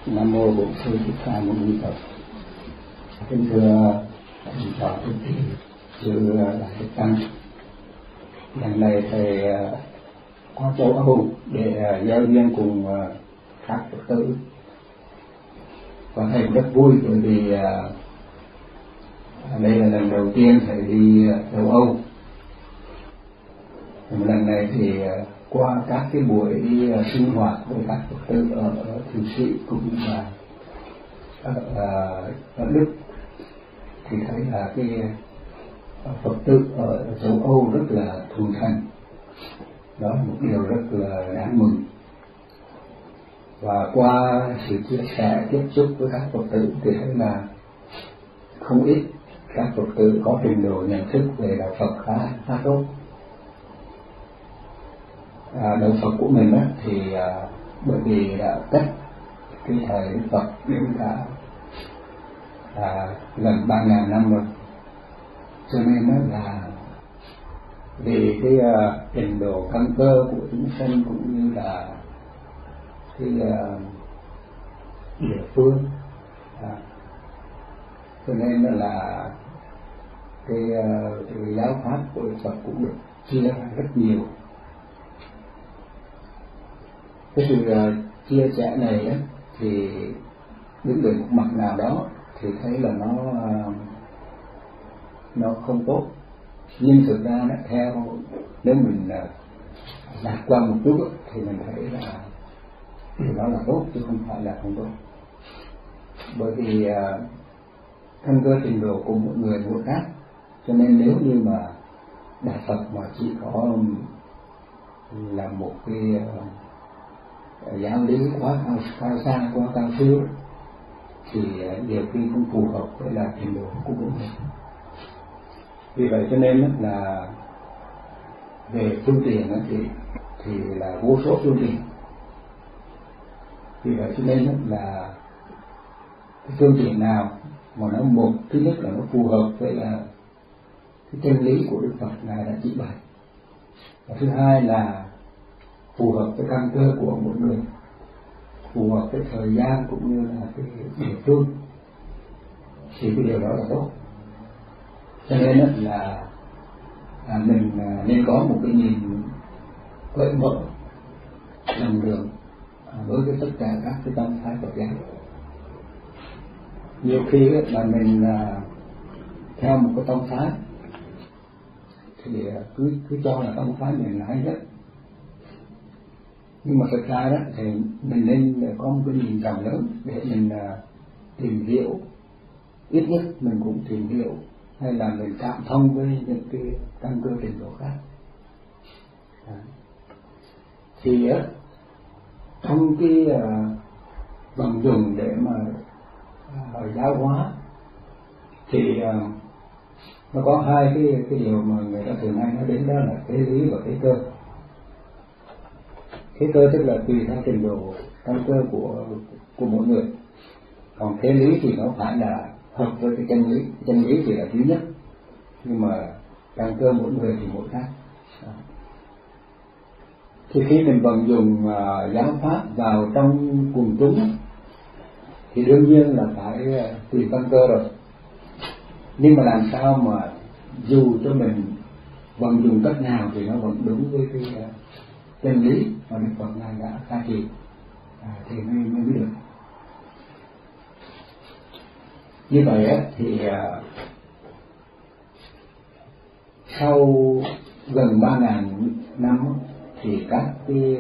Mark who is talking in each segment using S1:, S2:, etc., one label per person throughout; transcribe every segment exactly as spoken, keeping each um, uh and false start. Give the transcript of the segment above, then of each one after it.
S1: Nam mô Bổn Sư Thích Ca Mâu Ni Phật. Kính thưa thầy trò quý vị, sư Đại Đức Tăng, lần này thầy qua châu Âu để giao duyên cùng các Phật tử, và thầy rất vui bởi vì đây là lần đầu tiên thầy đi châu Âu. Lần này thì qua các cái buổi đi sinh hoạt với các Phật tử ở, ở Thụy Sĩ cũng là ở, ở Đức, thì thấy là cái Phật tử ở châu Âu rất là thuần thành. Đó là một điều rất là đáng mừng. Và qua sự chia sẻ tiếp xúc với các Phật tử thì thấy là không ít các Phật tử có trình độ nhận thức về đạo Phật khá khá tốt. À, đạo Phật của mình á, thì à, bởi vì đã cách cái thời Đức Phật đến cả à, gần ba ngàn năm rồi, cho nên đó là vì cái à, trình độ căn cơ của chúng sinh cũng như là cái à, địa phương, à, cho nên đó là cái, à, cái giáo pháp của Đức Phật cũng được chia ra rất nhiều. Cái sự uh, chia sẻ này á, thì đứng về một mặt nào đó thì thấy là nó uh, nó không tốt, nhưng thực ra nó theo nếu mình uh, lạc quan một chút á, thì mình thấy là điều đó là tốt chứ không phải là không tốt. Bởi vì uh, căn cơ trình độ của mỗi người mỗi khác, cho nên nếu như mà đạo Phật mà chỉ có là một cái uh, giáo lý quá cao, cao xa, quá cao siêu thì nhiều khi không phù hợp với là trình độ của mỗi người. Vì vậy cho nên là về phương tiện thì thì là vô số phương tiện. Vì vậy cho nên là cái phương tiện nào mà nó một thứ nhất là nó phù hợp với là cái chân lý của Đức Phật ngài đã chỉ bày, và thứ hai là phù hợp với căn cơ của mỗi người, phù hợp với thời gian cũng như là cái địa phương, thì cái điều đó là tốt. Cho nên là à, mình à, nên có một cái nhìn cởi mở, rộng lượng à, đối với tất cả các cái tông phái Phật giáo. Nhiều khi là mình à, theo một cái tông phái thì cứ cứ cho là tông phái mình là hay nhất, nhưng mà thực ra đó thì mình nên có một cái nhìn rộng lớn để mình uh, tìm hiểu, ít nhất mình cũng tìm hiểu hay là mình cảm thông với những cái căn cơ trình độ khác. À. Thì uh, trong cái uh, vận dụng để mà uh, giáo hóa thì uh, nó có hai cái cái điều mà người ta thường hay nói đến, đó là thế lý và thế cơ. Thế cơ tức là tùy theo trình độ căn cơ của của mỗi người, còn thế lý thì nó phải là hợp với cái chân lý. Chân lý thì là thứ nhất, nhưng mà căn cơ mỗi người thì mỗi khác. Thì khi mình vận dụng uh, giáo pháp vào trong quần chúng thì đương nhiên là phải uh, tùy căn cơ rồi, nhưng mà làm sao mà dù cho mình vận dụng cách nào thì nó vẫn đúng với cái uh, chân lý mà Đức Phật ngài đã khai thị à, thì mới mới biết được. Như vậy á, thì à, sau gần ba ngàn năm thì các cái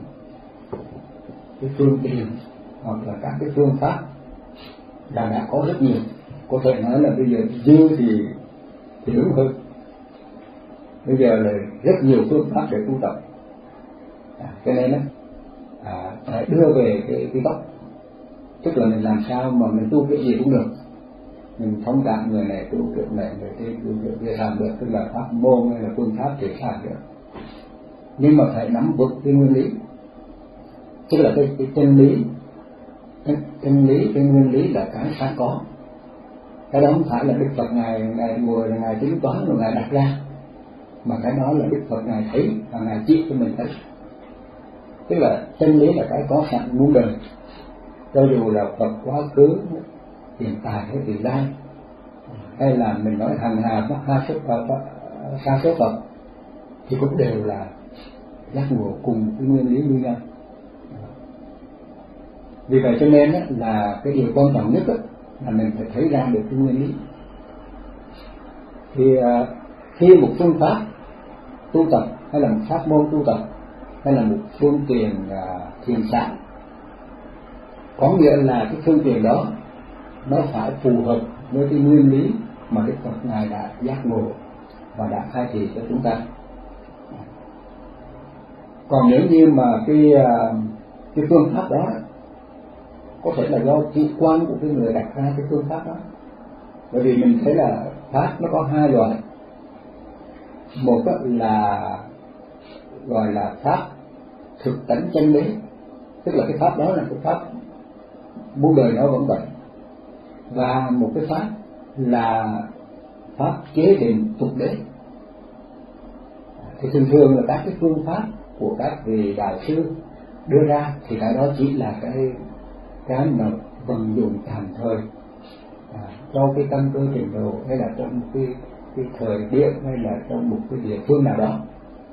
S1: cái phương tiện hoặc là các cái phương pháp đã đã có rất nhiều. Có thể nói là bây giờ dư thì thì đúng hơn. Bây giờ là rất nhiều phương pháp để tu tập. À, cho nên đó, à, phải đưa về cái, cái gốc, tức là mình làm sao mà mình tu cái gì cũng được, mình thông cảm người này tu kiểu này, người kia tu kiểu kia làm được, tức là pháp môn hay là phương pháp thể sản được, nhưng mà phải nắm vững cái nguyên lý, tức là cái, cái chân lý, cái chân lý, cái nguyên lý là cái sẵn có, cái đó không phải là Đức Phật ngài ngài ngồi là ngài tính toán rồi ngài đặt ra, mà cái đó là Đức Phật ngài thấy và ngài chỉ cho mình thấy. Tức là chân lý là cái có sẵn muôn đời, cho dù là Phật quá khứ, hiện tại hay vị lai, hay là mình nói hằng hà sa số Phật, sa số Phật, thì cũng đều là giác ngộ cùng cái nguyên lý như nhau. Vì vậy cho nên là cái điều quan trọng nhất là mình phải thấy ra được cái nguyên lý. Thì khi một phương pháp tu tập, hay là một pháp môn tu tập, hay là một phương tiện thiền sản, có nghĩa là cái phương tiện đó nó phải phù hợp với cái nguyên lý mà Đức Phật Ngài đã giác ngộ và đã khai thị cho chúng ta. Còn nếu như mà cái cái phương pháp đó có thể là do chủ quan của cái người đặt ra cái phương pháp đó, bởi vì mình thấy là pháp nó có hai loại. Một là gọi là pháp thực tánh chân lý, tức là cái pháp đó là cái pháp muôn đời nó vẫn vậy. Và một cái pháp là pháp chế định tục đế. Thì thường thường là các cái phương pháp của các vị đại sư đưa ra thì cái đó chỉ là cái cái mà vận dụng tạm thời à, cho cái căn cơ trình độ, hay là trong một cái cái thời điểm, hay là trong một cái địa phương nào đó.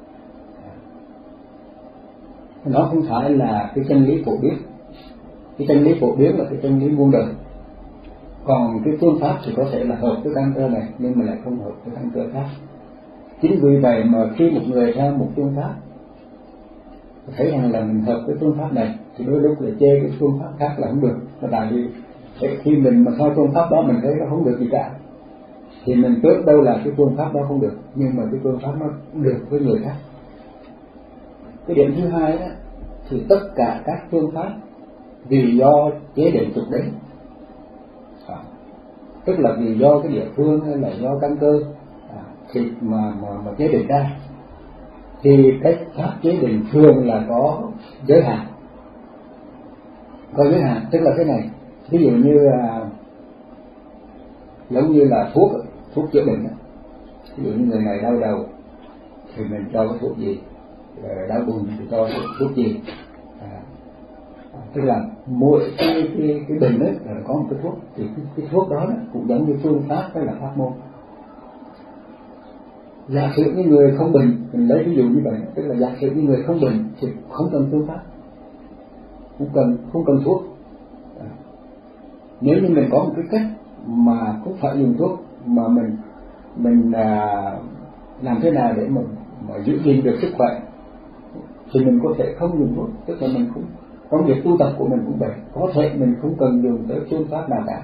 S1: Nó không phải là cái chân lý phổ biến. Cái chân lý phổ biến là cái chân lý muôn đời. Còn cái phương pháp thì có thể là hợp với căn cơ này, nhưng mà lại không hợp với căn cơ khác. Chính vì vậy mà khi một người ra một phương pháp thấy rằng là mình hợp với phương pháp này, thì đôi lúc là chê cái phương pháp khác là không được. Là tại vì khi mình mà coi phương pháp đó mình thấy nó không được gì cả, thì mình tưởng đâu là cái phương pháp đó không được, nhưng mà cái phương pháp nó được với người khác. Cái điểm thứ hai đó, thì tất cả các phương pháp vì do chế định tục đế, à, tức là vì do cái địa phương hay là do căn cơ à, thì mà, mà mà chế định ra, thì cái pháp chế định thường là có giới hạn. Có giới hạn tức là thế này, ví dụ như à, giống như là thuốc thuốc chữa bệnh, ví dụ như người này đau đầu thì mình cho cái thuốc gì, đau bụng thì cho thuốc gì, à, tức là mỗi cái cái cái bệnh ấy là có một cái thuốc, thì cái, cái thuốc đó, đó cũng giống như phương pháp hay là pháp môn. Giả sử những người không bệnh, mình lấy ví dụ như vậy, tức là giả sử những người không bệnh thì không cần phương pháp, không cần không cần thuốc. À, nếu như mình có một cái cách mà không phải dùng thuốc, mà mình mình à, làm thế nào để mình mà giữ gìn được sức khỏe, thì mình có thể không dùng thuốc. Tức là mình cũng trong việc tu tập của mình cũng vậy, có thể mình không cần dùng tới phương pháp nào cả,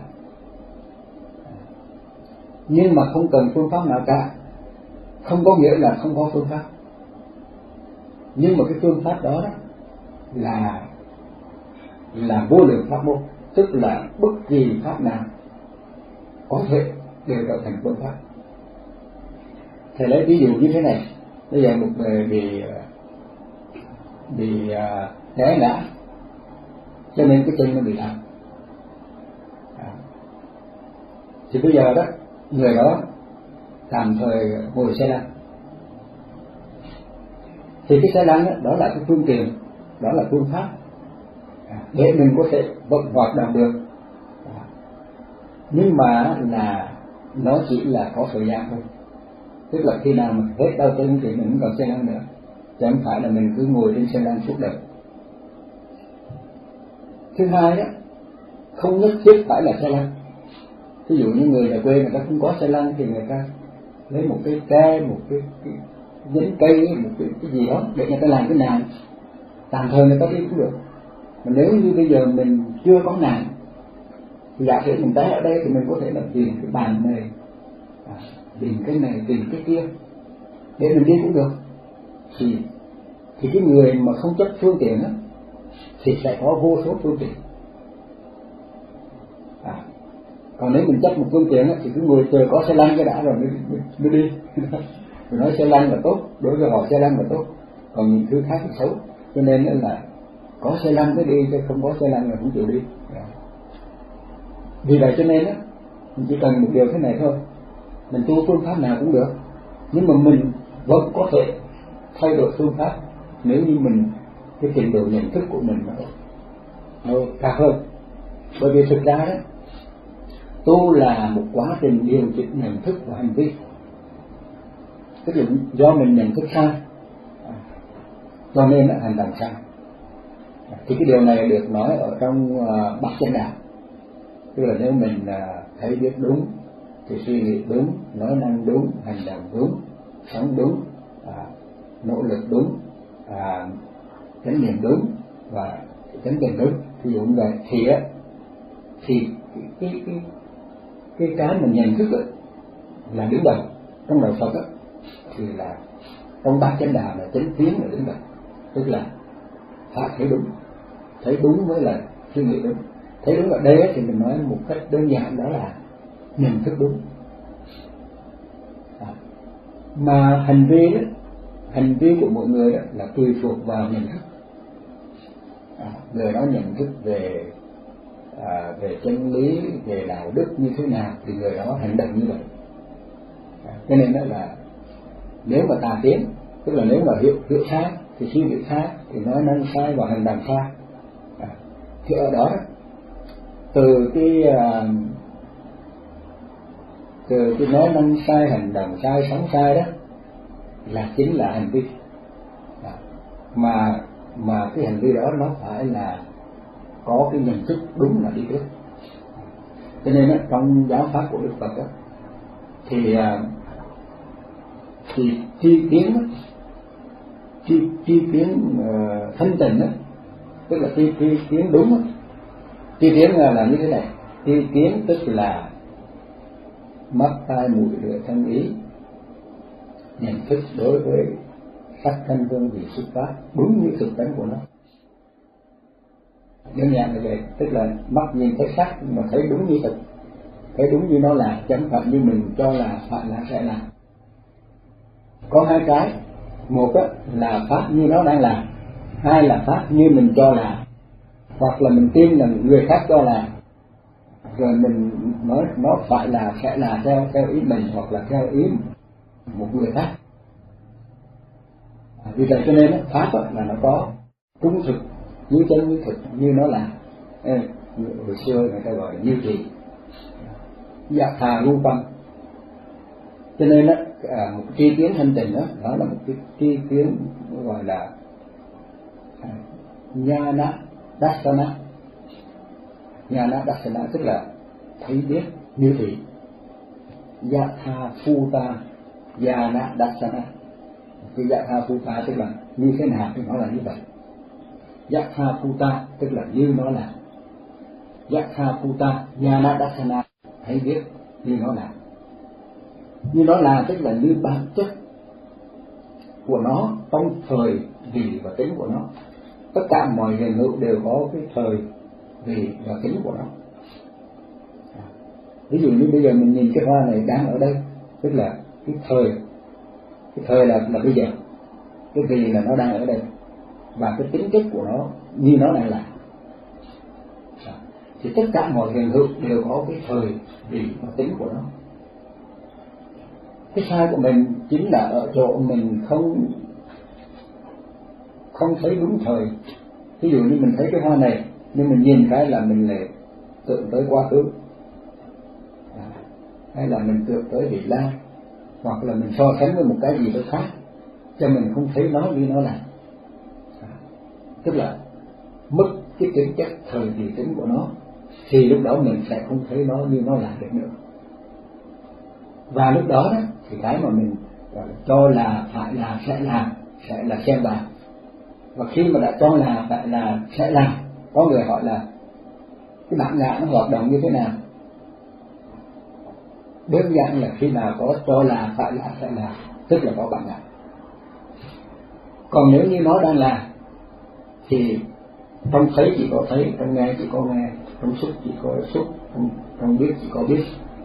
S1: nhưng mà không cần phương pháp nào cả không có nghĩa là không có phương pháp. Nhưng mà cái phương pháp đó, đó là là vô lượng pháp môn, tức là bất kỳ pháp nào có thể đều trở thành phương pháp. Thầy lấy ví dụ như thế này, bây giờ một người bị bị té ngã cho nên cái chân nó bị đau, à, thì bây giờ đó người đó tạm thời ngồi xe lăn, thì cái xe lăn đó, đó là cái phương tiện, đó là phương pháp à, để mình có thể vận hoạt động được, à, nhưng mà là nó chỉ là có thời gian thôi. Tức là khi nào mình hết đau chân thì mình không còn xe lăn nữa, chứ không phải là mình cứ ngồi trên xe lăn suốt đời. Thứ hai đó, không nhất thiết phải là xe lăn. Ví dụ như người ở quê người ta không có xe lăn thì người ta lấy một cái tre, một cái, cái nhánh cây, một cái, cái gì đó để người ta làm cái nạn, tạm thời người ta đi cũng được. Mà nếu như bây giờ mình chưa có nạn, thì giả sử mình té ở đây thì mình có thể là tìm cái bàn này, à, tìm cái này, tìm cái kia để mình đi cũng được. Thì thì cái người mà không chấp phương tiện đó, thì sẽ có vô số phương tiện. À, còn nếu mình chấp một phương tiện đó, thì cứ ngồi chờ có xe lăn cái đã rồi mới, mới, mới đi. Mình nói xe lăn là tốt, đối với họ xe lăn là tốt, còn những thứ khác thì xấu. Cho nên là có xe lăn mới đi, chứ không có xe lăn là không chịu đi. À, vì vậy cho nên đó, mình chỉ cần một điều thế này thôi, mình tu phương pháp nào cũng được, nhưng mà mình vẫn có thể thay đổi phương pháp nếu như mình cái trình độ nhận thức của mình nó, nó cao hơn. Bởi vì thực ra đó, tu là một quá trình điều chỉnh nhận thức và hành vi. Tức là do mình nhận thức sai cho nên là hành động sai. Thì cái điều này được nói ở trong uh, Bát Chánh Đạo. Tức là nếu mình uh, thấy biết đúng thì suy nghĩ đúng, nói năng đúng, hành động đúng, sống đúng, uh, nỗ lực đúng, uh, chánh niệm đúng và chánh niệm đúng. Ví dụ như vậy thì á thì cái cái cái cái mình nhận thức ấy, là đứng đầu trong đạo Phật ấy, thì là trong Bát Chánh Đạo là chánh kiến là đứng đầu. Tức là phải thấy đúng, thấy đúng mới là suy nghĩ đúng. Thấy đúng ở đây thì mình nói một cách đơn giản đó là nhận thức đúng. À, mà hành vi đó, hành vi của mỗi người đó là tùy thuộc vào nhận thức. À, người đó nhận thức về à, về chân lý, về đạo đức như thế nào thì người đó hành động như vậy. À, cho nên đó là nếu mà tà tiến, tức là nếu mà hiểu hiểu sai thì suy nghĩ sai, thì nói năng sai và hành động sai. À, thì ở đó từ cái uh, từ cái nói năng sai, hành động sai, sống sai đó là chính là hành vi. À, mà mà cái hành vi đó nó phải là có cái nhận thức đúng là đi trước. Cho nên đó, trong giáo pháp của Đức Phật đó, thì uh, thì tri kiến tri tri kiến uh, thanh tịnh đó, tức là tri tri kiến đúng đó. Tri kiến là, là như thế này. Tri kiến tức là mắt, tai, mũi, lưỡi, thân, ý nhận thức đối với sắc, thanh, hương, vị, xúc, pháp đúng như thực tánh của nó. Đơn giản là vậy. Tức là mắt nhìn thấy sắc mà thấy đúng như thực, thấy đúng như nó là, chẳng phải như mình cho là phải là sẽ làm. Có hai cái, một là pháp như nó đang làm, hai là pháp như mình cho là, hoặc là mình tin là người khác cho là, rồi mình nói nó phải là sẽ là theo theo ý mình hoặc là theo ý một người khác. À, vì vậy cho nên đó, pháp đó, là nó có trung thực, như chân như thực như nó là. Ê, hồi xưa người ta gọi là như thị, dạ thà lưu tâm. Cho nên đó, à, một tri kiến thanh tịnh đó, đó là một cái tri kiến gọi là à, Nhana Dassana. Nhana Dassana tức là thấy biết như thị. Yatha Phuta Nhana Dassana. Cái Yatha Phuta tức là như thế nào thì nó là như vậy. Yatha Phuta tức là như nó là. Yatha Phuta Nhana Dassana thấy biết như nó là. Như nó là tức là như bản chất của nó trong thời vị và tính của nó. Tất cả mọi hiện hữu đều có cái thời vị và tính của nó. Ví dụ như bây giờ mình nhìn cái hoa này đang ở đây, tức là cái thời, cái thời là là bây giờ, cái vị là nó đang ở đây, và cái tính chất của nó như nó đang là. Thì tất cả mọi hiện hữu đều có cái thời vị và tính của nó. Cái sai của mình chính là ở chỗ mình không không thấy đúng thời. Ví dụ như mình thấy cái hoa này, nhưng mình nhìn cái là mình lại tưởng tới quá khứ, à, hay là mình tưởng tới vị lai, hoặc là mình so sánh với một cái gì đó khác, cho mình không thấy nó như nó là. À, tức là mất cái tính chất thời kỳ tính của nó, thì lúc đó mình sẽ không thấy nó như nó là được nữa. Và lúc đó, đó thì cái mà mình cho là phải là sẽ làm sẽ là xem vào. Và khi mà đã cho là phải là sẽ làm, có người hỏi là cái bản ngã nó hoạt động như thế nào? Đơn giản là khi nào có cho là phải là sẽ làm, tức là có bản ngã. Còn nếu như nó đang làm thì trong thấy chỉ có thấy, trong nghe chỉ có nghe, trong xúc chỉ có xúc, trong, trong biết chỉ có biết.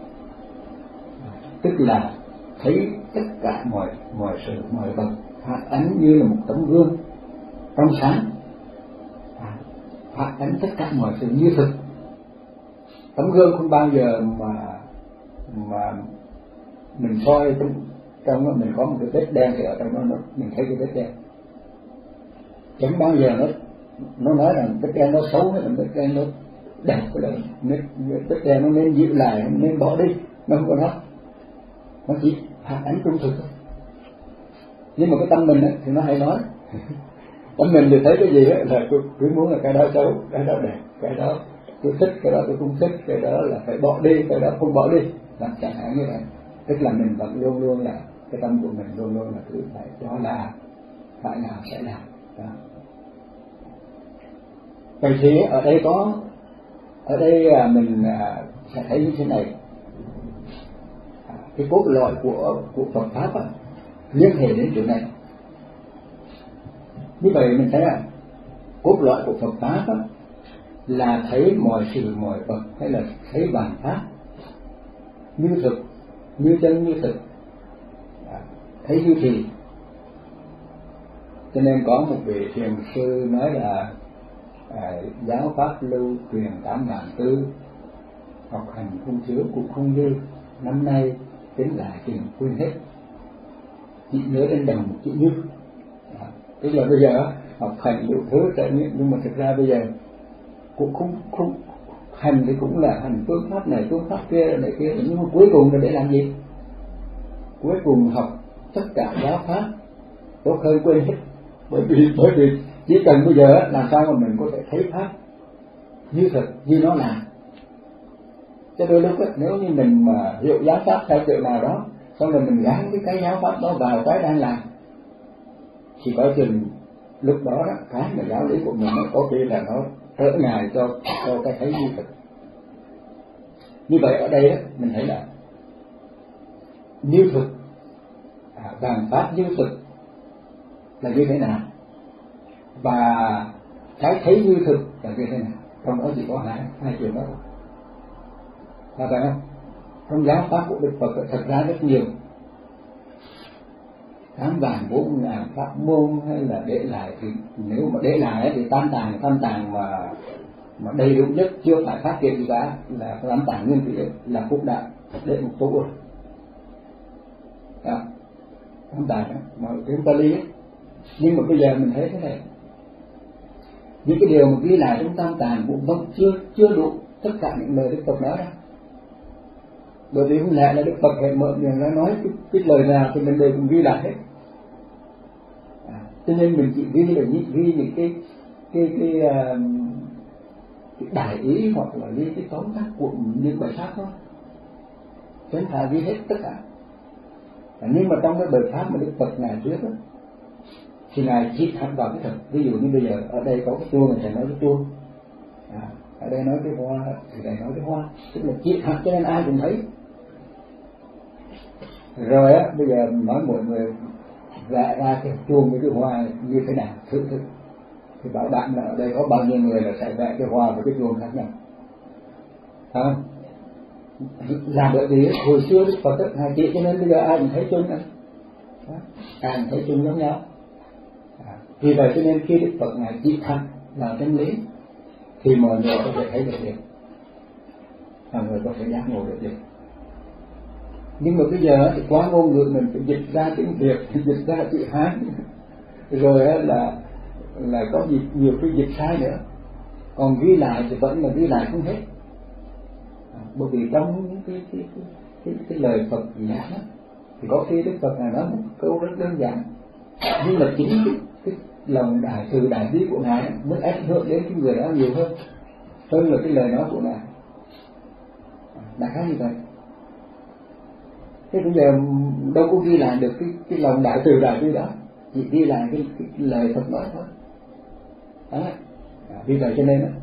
S1: Tức là thấy tất cả mọi mọi sự mọi vật phát ánh như là một tấm gương trong sáng, à, phát ánh tất cả mọi sự như thực. Tấm gương không bao giờ mà mà mình soi trong trong mình có một cái vết đen thì ở trong nó mình thấy cái vết đen. Chẳng bao giờ nó nó nói rằng vết đen nó xấu hay là vết đen nó đẹp cái đấy, nên tất đen nó nên giữ lại, nên bỏ đi, nó không có đó, nó chỉ phản ánh trung thực thôi. Nhưng mà cái tâm mình ấy, thì nó hay nói tâm mình thì thấy cái gì ấy, là cứ, cứ muốn là cái đó xấu, cái đó đẹp, cái đó tôi thích, cái đó tôi không thích, cái đó là phải bỏ đi, cái đó không bỏ đi, làm chẳng hạn như vậy. Tức là mình vẫn luôn luôn là cái tâm của mình luôn luôn là cứ phải đó là phải nào sẽ làm đó. Vậy thì ở đây có ở đây mình sẽ thấy như thế này, cái cốt lõi của của Phật pháp à, liên hệ đến chỗ này. Như vậy mình thấy là cốt lõi của Phật pháp á, là thấy mọi sự mọi vật hay là thấy vạn pháp như thực, như chân như thực, thấy như thì. Cho nên có một vị thiền sư nói là à, giáo pháp lưu truyền tám ngàn tư, học hành không thiếu cũng không dư, năm nay tính lại chừng quên hết, chỉ nhớ đến đồng một chữ như. À, tức là bây giờ học hành đủ thứ trải nghiệm, nhưng mà thực ra bây giờ cũng không không hành thì cũng là hành phương pháp này phương pháp kia này kia, nhưng mà cuối cùng là để làm gì? Cuối cùng học tất cả giáo pháp tốt hơn quên hết, bởi vì bởi vì chỉ cần bây giờ làm sao mà mình có thể thấy pháp như thật như nó là. Cho đôi lúc ấy, nếu như mình mà hiểu giáo pháp theo kiểu nào đó, xong rồi mình gắn cái cái giáo pháp đó vào cái đang làm, thì có chừng lúc đó đó cái mà giáo lý của mình nó có khi là nó trở ngại cho cho cái thấy như thật. Như vậy ở đây đó, mình thấy là như thực, à, vạn pháp như thực là như thế nào, và cái thấy như thực là như thế nào. Trong đó chỉ có hai hai chuyện đó, là phải không? Trong giáo pháp của Đức Phật thật ra rất nhiều, tám vạn bốn ngàn pháp môn hay là để lại, thì nếu mà để lại thì tam tàng tam tàng mà mà đầy đủ nhất chưa phải phát triển gì cả là tam tàng nguyên thủy, là Phúc Đạo để một số rồi. Tam tàng mà tiếng Pali ấy. Nhưng mà bây giờ mình thấy thế này, những cái điều mà ghi lại trong tam tàng cũng vẫn chưa chưa đủ tất cả những lời Đức Phật nói đâu. Bởi vì không lẽ là Đức Phật hẹn mở miệng ra nói cái, cái lời nào thì mình đều cũng ghi lại hết. À, cho nên mình chỉ ghi được những ghi những cái cái cái, uh, cái đại ý hoặc là ghi cái tóm tắt của những bài pháp thôi, chúng ta ghi hết tất cả. À, nhưng mà trong cái bài pháp mà Đức Phật ngài thuyết đó, thì ngài chỉ thẳng vào cái thật. Ví dụ như bây giờ ở đây có cái chuông, mình sẽ nói cái chuông, à, ở đây nói cái hoa thì đây nói cái hoa, tức là chỉ thẳng cho nên ai cũng thấy. Rồi á, bây giờ nói mọi người vẽ ra cái chuông với cái hoa như thế nào, thử thử thì bảo bạn là ở đây có bao nhiêu người là sẽ vẽ cái hoa với cái chuông khác nhau, à, là bởi vì hồi xưa Đức Phật ngài chỉ cho nên bây giờ ai cũng thấy chuông này, ai cũng thấy chuông giống nhau. À, vì vậy cho nên khi Đức Phật ngài chỉ thẳng là chân lý thì mọi người có thể thấy được liền, mọi người có thể giác ngộ được liền. Nhưng mà bây giờ thì quá ngôn ngữ mình phải dịch ra tiếng Việt, dịch ra chữ Hán, rồi là là có gì nhiều cái dịch sai nữa, còn ghi lại thì vẫn là ghi lại không hết. À, bởi vì trong những cái cái, cái, cái, cái lời Phật giảng đó, thì có khi Đức Phật này nói một câu rất đơn giản, nhưng mà chính cái, cái lòng đại từ đại bi của ngài mới ảnh hưởng đến cái người đó nhiều hơn hơn là cái lời nói của ngài. Đại khái như vậy. Thế bây giờ đâu có ghi lại được cái cái lòng đại từ đại bi đó, chỉ ghi lại cái, cái, cái lời Phật nói thôi. Đó. À, vì vậy cho nên đó,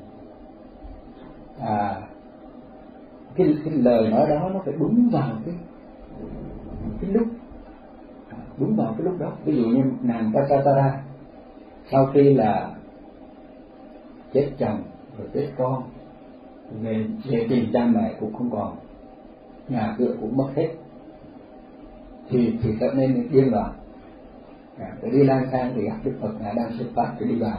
S1: à, cái, cái lời nói đó nó phải đúng vào cái cái lúc, đúng vào cái lúc đó. Ví dụ như nàng Pachhatara sau khi là chết chồng rồi chết con, về về tìm cha mẹ cũng không còn, nhà cửa cũng mất hết, thì thì trở nên điên loạn, à, để đi lang thang thì gặp Đức Phật ngài đang xuất phát để đi vào,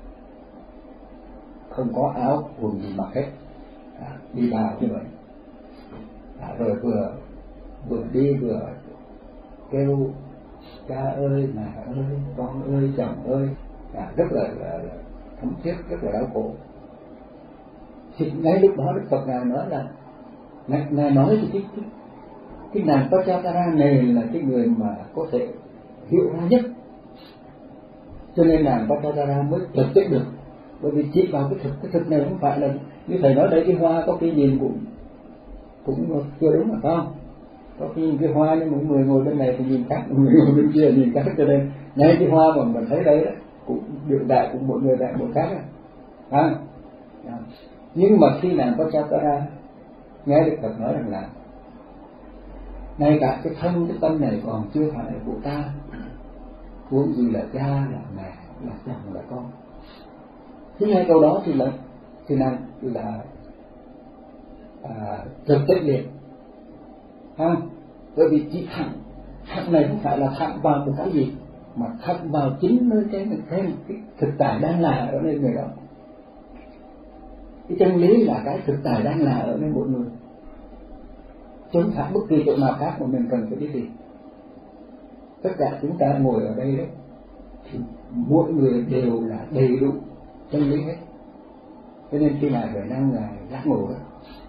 S1: không có áo quần gì mặc hết, à, đi vào như vậy, à, rồi vừa vừa đi vừa kêu cha ơi, mẹ ơi, con ơi, chồng ơi, à, rất là, là, là thống thiết, rất là đau khổ. Thì ngay lúc đó Đức Phật ngài nói là ngài, ngài nói thì cái cái, cái nàng Pachakara này là cái người mà có thể hiểu ra nhất, cho nên nàng Pachakara mới thực chất được. Bởi vì chỉ vào cái thực, cái thực này không phải là như thầy nói đấy, cái hoa có cái nhìn cũng cũng chưa đúng, là không? Có khi cái hoa nhưng mỗi người ngồi bên này thì nhìn khác, người ngồi bên kia nhìn khác, cho nên ngay cái hoa mà mình thấy đấy, đấy cũng biểu đại cũng mỗi người đại một khác, à. Nhưng mà khi nàng Pachakara nghe Đức Phật nói rằng là ngay cả cái thân cái tâm này còn chưa phải là của ta, huống gì là cha, là mẹ, là chồng, là con. Thứ hai câu đó thì là thì nàng là à, thực chất liền, ha. Bởi vì chỉ thẳng thẳng này không phải là thẳng vào một cái gì, mà thẳng vào chính nơi cái cái, cái thực tại đang là ở nơi người đó. Cái chân lý là cái thực tại đang là ở nơi mỗi người, chứ không phải bất kỳ chỗ nào khác mà mình cần phải đi tìm. Tất cả chúng ta ngồi ở đây đấy, thì mỗi người đều là đầy đủ chân lý hết. Cho nên khi ngài về năng ngài giác ngộ đó,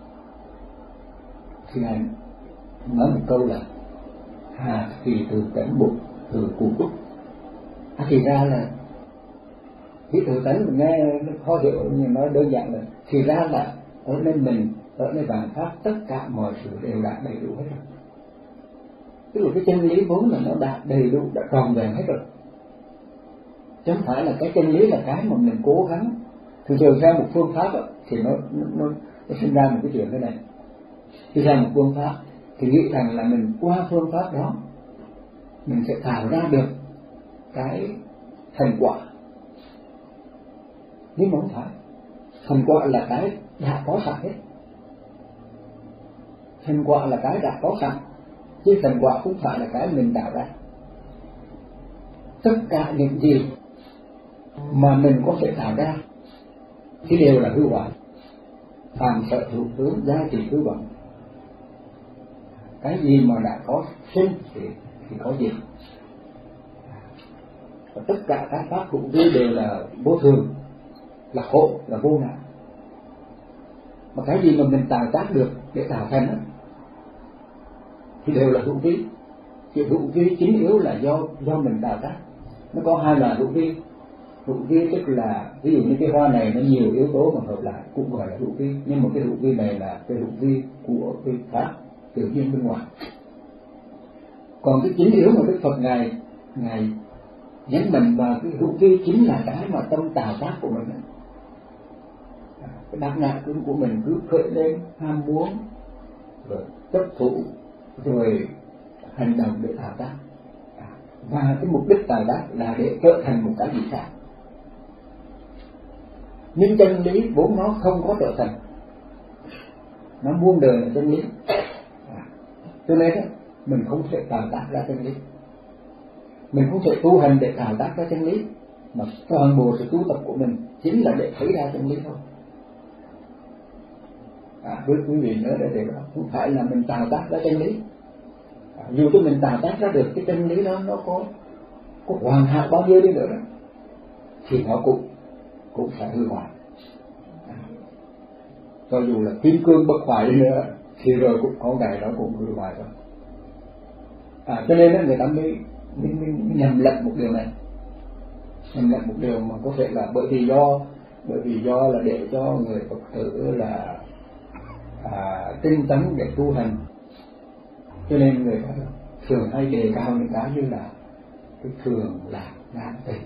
S1: thì ngài nói một câu là hà thì từ cảnh bụng từ cụ túc. À, thì ra là cái tự tánh mình nghe nó khó hiểu, nhưng nói đơn giản là thì ra là ở nơi mình, ở nơi vạn pháp, tất cả mọi sự đều đã đầy đủ hết rồi. Tức là cái chân lý vốn là nó đã đầy đủ, đã tròn vẹn hết rồi, chứ không phải là cái chân lý là cái mà mình cố gắng. Thường thường ra một phương pháp đó, thì nó, nó, nó, nó sinh ra một cái chuyện thế này. Khi ra một phương pháp thì nghĩ rằng là mình qua phương pháp đó mình sẽ tạo ra được cái thành quả, nhưng mà không phải. Thành quả là cái đã có sẵn hết, thành quả là cái đã có sẵn, chứ thành quả không phải là cái mình tạo ra. Tất cả những gì mà mình có thể tạo ra thì đều là hư hoại, phàm sở hữu tướng, giá trị hư vọng. Cái gì mà đã có sinh thì, thì có diệt. Và tất cả các pháp hữu vi đều là vô thường, là khổ, là vô ngã. Mà cái gì mà mình tạo tác được để tạo thành đó, thì đều là hữu vi. Thì hữu vi chính yếu là do do mình tạo tác. Nó có hai loại hữu vi. Hữu vi tức là ví dụ như cái hoa này nó nhiều yếu tố mà hợp lại cũng gọi là hữu vi, nhưng mà cái hữu vi này là cái hữu vi của cái pháp tự nhiên bên ngoài. Còn cái chính yếu mà Đức Phật ngài ngài nhấn mạnh vào cái hữu vi chính là cái mà tâm tạo tác của mình. Cái đắc ngã của mình cứ khởi lên ham muốn, rồi chấp thủ, rồi hành động để tạo tác, và cái mục đích tạo tác là để trở thành một cái gì khác. Nhưng chân lý vốn nó không có trở thành, nó muôn đời là chân lý. Cho nên đó, mình không thể tạo tác ra chân lý, mình không thể tu hành để tạo tác ra chân lý, mà toàn bộ sự tu tập của mình chính là để thấy ra chân lý thôi. À, với quý vị nhớ để điều đó, không phải là mình tạo tác ra chân lý. À, dù cho mình tạo tác ra được cái chân lý đó, nó có có hoàn hảo bao nhiêu đi nữa đó, thì nó cũng cũng phải hư hoại. À, cho dù là kim cương bất hoại đi nữa, thì rồi cũng có ngày đó cũng hư hoại thôi. À, cho nên đó, người ta mới, mới, mới nhầm lẫn một điều này, nhầm lẫn một điều mà có thể là bởi vì do bởi vì do là để cho người Phật tử là à, tinh tấn để tu hành, cho nên người ta thường hay đề cao những cái như là cái thường lạc ngã tình.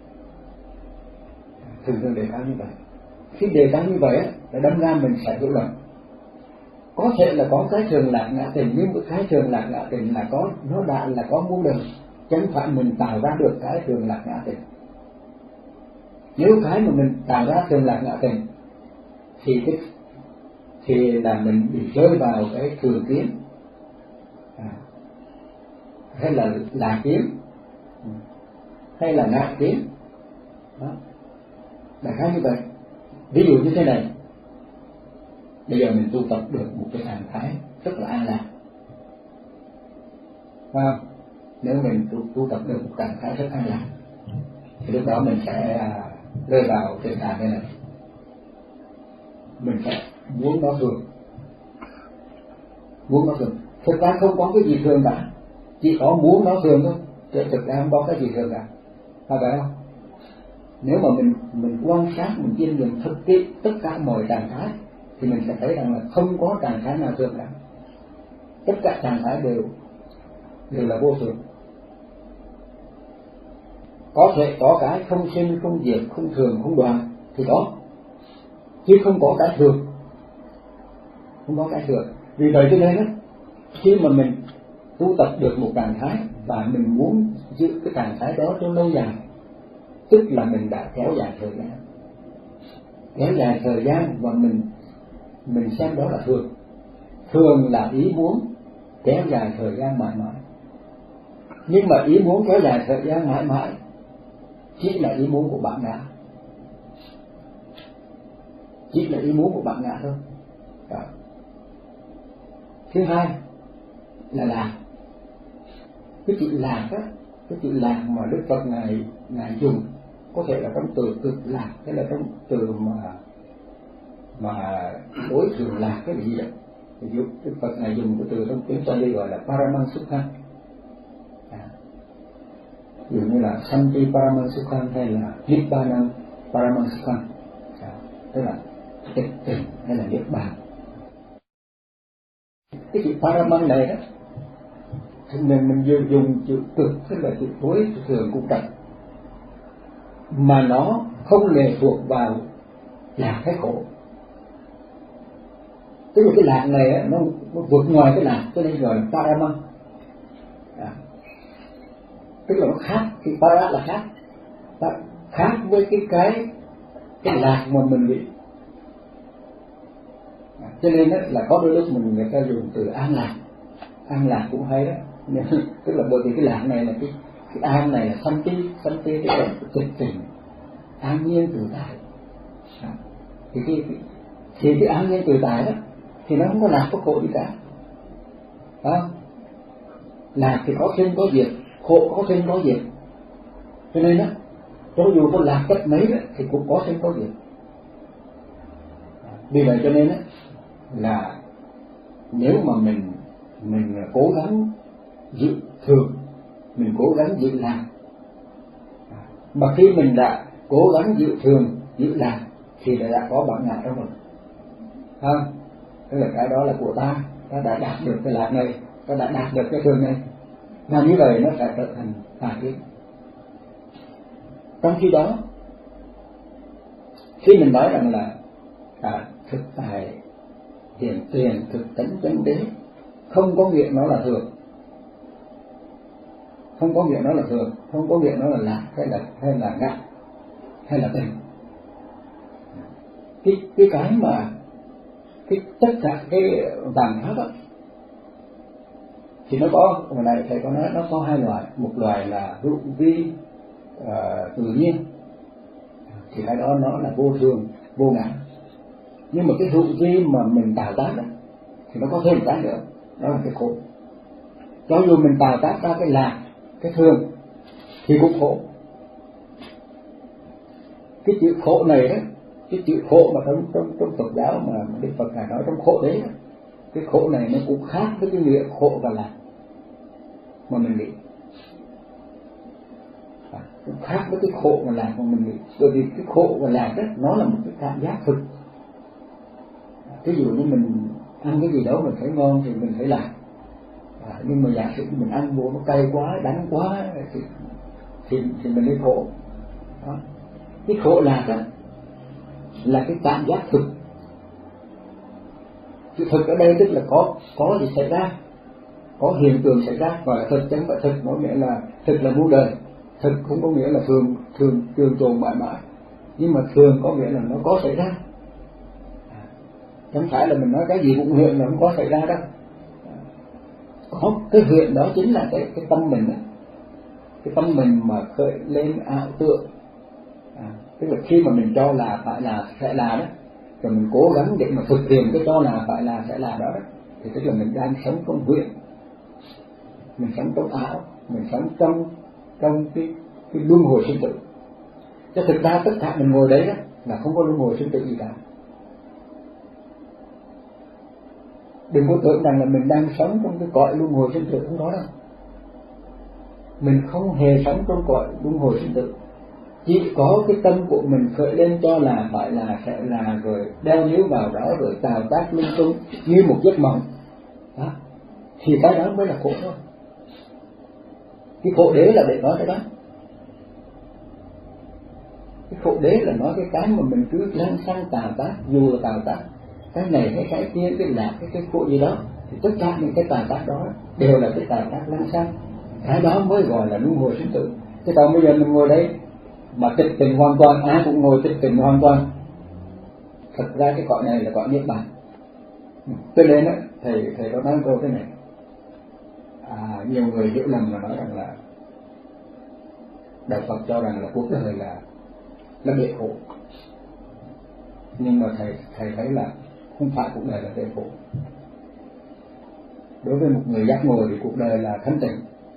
S1: Thường thường đề cao như vậy. Khi đề cao như vậy là đâm ra mình sẽ hiểu lầm. Có thể là có cái thường lạc ngã tình, nhưng cái thường lạc ngã tình là có, nó đã là có muôn đời, chẳng phải mình tạo ra được cái thường lạc ngã tình. Nếu cái mà mình tạo ra thường lạc ngã tình thì cái thì là mình bị rơi vào cái thường kiến, à, hay là lạc kiến, hay là ngã kiến đó. Đại khái như vậy. Ví dụ như thế này, bây giờ mình tu tập được một cái trạng thái rất là an lạc, à, nếu mình tu, tu tập được một trạng thái rất an lạc thì lúc đó mình sẽ à, rơi vào tình trạng này này. mình phải muốn nó thường, muốn nó thường. Thực ra không có cái gì thường cả, chỉ có muốn nó thường thôi, chứ thực ra không có cái gì thường cả, phải vậy không? Nếu mà mình mình quan sát, mình chiêm nghiệm thực tế tất cả mọi trạng thái thì mình sẽ thấy rằng là không có trạng thái nào thường cả, tất cả trạng thái đều đều là vô thường. Có thể có cái không sinh, không diệt, không thường, không đoạn thì có, chứ không có cái thường, không có cái thường. Vì vậy cho nên á, khi mà mình tu tập được một trạng thái và mình muốn giữ cái trạng thái đó cho lâu dài, tức là mình đã kéo dài thời gian, kéo dài thời gian và mình mình xem đó là thường. Thường là ý muốn kéo dài thời gian mãi mãi, nhưng mà ý muốn kéo dài thời gian mãi mãi chỉ là ý muốn của bản ngã, chỉ là ý muốn của bản ngã thôi. Đó. Thứ hai là lạc. Cái chữ lạc á, cái chữ lạc mà Đức Phật ngài ngài dùng có thể là trong từ cực lạc, hay là trong từ mà mà đối thường lạc cái gì đó. Ví dụ Đức Phật ngài dùng cái từ trong tiếng Pali gọi là Paramansukha. À. Ví dụ như là Santi Paramansukha hay là Nibbana Paramansukha. À. Tức là tịch tỉnh hay là niết bàn. Cái chữ Paraman này đó thì mình mình dùng, dùng chữ cực, tức là chữ đối thường cũng trật, mà nó không lệ thuộc vào lạc hay khổ. Tức là cái lạc này á, nó, nó vượt ngoài cái lạc, cho nên gọi là Paraman. À. Tức là nó khác, thì para là khác, khác với cái cái cái lạc mà mình bị. À, cho nên đó là có đôi lúc mình người ta dùng từ an lạc, an lạc cũng hay đó. Tức là bởi vì cái lạc này là cái cái an này là santi, santi tức là tịch tỉnh, an nhiên tự tại. À, thì cái thì cái an nhiên tự tại đó thì nó không có lạc có khổ gì cả. À, lạc thì có sinh có diệt, khổ có sinh có diệt, cho nên đó cho dù có lạc cách mấy đó thì cũng có sinh có diệt. Vì vậy cho nên đó là nếu mà mình mình cố gắng giữ thường, mình cố gắng giữ lạc, mà khi mình đã cố gắng giữ thường, giữ lạc thì đã có bản ngã trong mình, không? Tức là cái đó là của ta, ta đã đạt được cái lạc này, ta đã đạt được cái thường này, và như vậy nó sẽ trở thành tà kiến. Trong khi đó, khi mình nói rằng là à, thực tại hiện tiền thực tánh chân đế, không có nghĩa nó là thường, không có nghĩa nó là thường, không có nghĩa nó là lạc hay là hay là ngã hay là tình. Cái cái cái mà cái tất cả cái tầng pháp đó thì nó có, hồi này thầy có nói nó có hai loại, một loại là hữu vi uh, tự nhiên, thì cái đó nó là vô thường, vô ngã. Nhưng mà cái hữu vi mà mình tạo tác đó thì nó có thêm một cái nữa, đó là cái khổ. Cho dù mình tạo tác ra cái lạc, cái thường thì cũng khổ. Cái chữ khổ này đó, cái chữ khổ mà trong trong trong Phật giáo mà Đức Phật ngài nói trong khổ đấy, cái khổ này nó cũng khác với cái nghĩa khổ và lạc mà mình nghĩ, à, cũng khác với cái khổ và lạc mà mình nghĩ. Bởi vì cái khổ và lạc đó nó là một cái cảm giác thực. Ví dụ như mình ăn cái gì đó mình thấy ngon thì mình thấy lạc, à, nhưng mà giả sử mình ăn vô nó cay quá, đắng quá thì thì, thì mình thấy khổ. Đó. Cái khổ lạc đó là cái cảm giác thực. Cái thực ở đây tức là có có gì xảy ra, có hiện tượng xảy ra, gọi là thực, chẳng phải thực có nghĩa là thực là muôn đời, thực cũng có nghĩa là thường thường trường tồn mãi mãi, nhưng mà thường có nghĩa là nó có xảy ra, chẳng phải là mình nói cái gì cũng hiện là không có xảy ra đâu. Có cái hiện đó chính là cái cái tâm mình đó, cái tâm mình mà khởi lên ảo tượng, à, tức là khi mà mình cho là phải là sẽ là đó, rồi mình cố gắng để mà thực hiện cái cho là phải là sẽ là đó, đó thì tức là mình đang sống trong huyễn, mình sống trong ảo, mình sống trong trong cái cái luân hồi sinh tử. Chứ thực ra tất cả mình ngồi đấy đó là không có luân hồi sinh tử gì cả, Đừng có tưởng rằng là mình đang sống trong cái cõi luân hồi sinh tử, không có đâu. Mình không hề sống trong cõi luân hồi sinh tử. Chỉ có cái tâm của mình khởi lên cho là phải là sẽ là rồi đeo níu vào đó rồi tạo tác lung tung như một giấc mộng đó, thì cái đó mới là khổ thôi. Cái khổ đế là để nói cái đó. Cái khổ đế là nói cái cái mà mình cứ lăng xăng tạo tác, dù là tạo tác cái này cái cái kia, cái lạc cái cái khổ gì đó, thì tất cả những cái tạo tác đó đều là cái tạo tác lăng xăng. Cái đó mới gọi là luân hồi sinh tử. Thế còn bây giờ mình ngồi đây mà tịch tình hoàn toàn, ai cũng ngồi tịch tình hoàn toàn, thật ra cái cõi này là cõi niết bàn. Cho nên á, thầy thầy có nói câu thế này, à, nhiều người hiểu lầm và nói rằng là đạo Phật cho rằng là cuộc đời là là bể khổ, nhưng mà thầy thầy thấy là không phải cuộc đời là bể khổ. Đối với một người giác ngộ thì cuộc đời là thanh tịnh.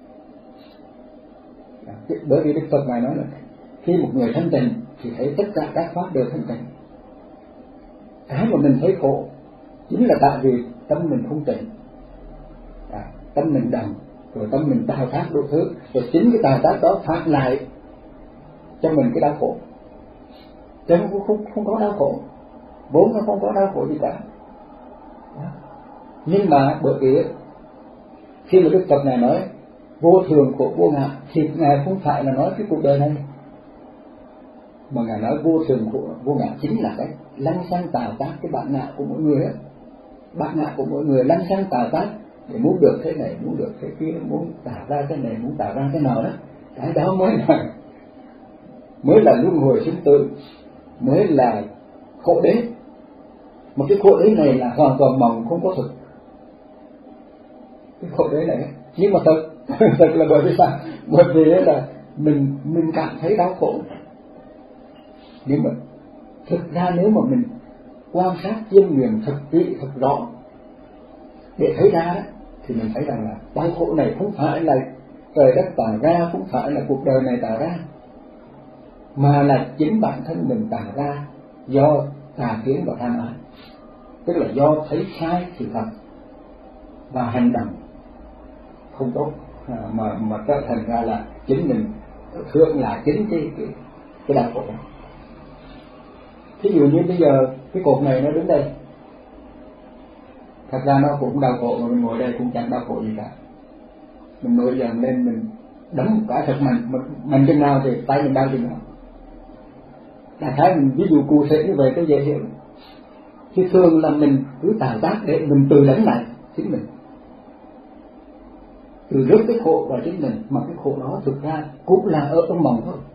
S1: Bởi vì Đức Phật ngài nói là khi một người thanh tịnh thì thấy tất cả các pháp đều thanh tịnh. Cái mà mình thấy khổ chính là tại vì tâm mình không tịnh, à, tâm mình đầm, rồi tâm mình tạo tác đủ thứ, rồi chính cái tạo tác đó phát lại cho mình cái đau khổ. Chứ không, không, không có đau khổ, vốn nó không có đau khổ gì cả. Đó. Nhưng mà bởi vì khi mà Đức Phật này nói vô thường khổ vô ngã, thì ngài không phải là nói cái cuộc đời này, mà ngài nói vô thường khổ vô ngã chính là cái lăng xăng tạo tác cái bản ngã của mỗi người ấy. Bản ngã của mỗi người lăng xăng tạo tác để muốn được thế này, muốn được thế kia, muốn tạo ra cái này, muốn tạo ra cái nào đó. Cái đó mới là mới là luân hồi sinh tử, mới là khổ đế. Một cái khổ đế này là hoàn toàn mộng, không có thực. Cái khổ đế này, nhưng mà thật thật là bởi vì sao? Bởi vì là mình mình cảm thấy đau khổ. Nhưng mà thực ra nếu mà mình quan sát chiêm nghiệm thật kỹ, thật rõ để thấy ra đó, thì mình thấy rằng là đau khổ này không phải là trời đất tạo ra, không phải là cuộc đời này tạo ra, mà là chính bản thân mình tạo ra do tà kiến và tham ái. Tức là do thấy sai sự thật và hành động không tốt, à, mà mà trở thành ra là chính mình hưởng là chính cái cái, cái đau khổ. Thí dụ như bây giờ cái cột này nó đứng đây, thật ra nó cũng đau khổ, mà mình ngồi đây cũng chẳng đau khổ gì cả. Mình nổi giận lên mình đấm một cái thật mạnh, mạnh chừng nào thì tay mình đau chừng nào. Đại khái mình ví dụ cụ thể như vậy cái dễ hiểu. Thì thường là mình cứ tạo tác để mình tự đánh lại chính mình, từ rước cái khổ vào chính mình, mà cái khổ đó thực ra cũng là ở trong mộng thôi.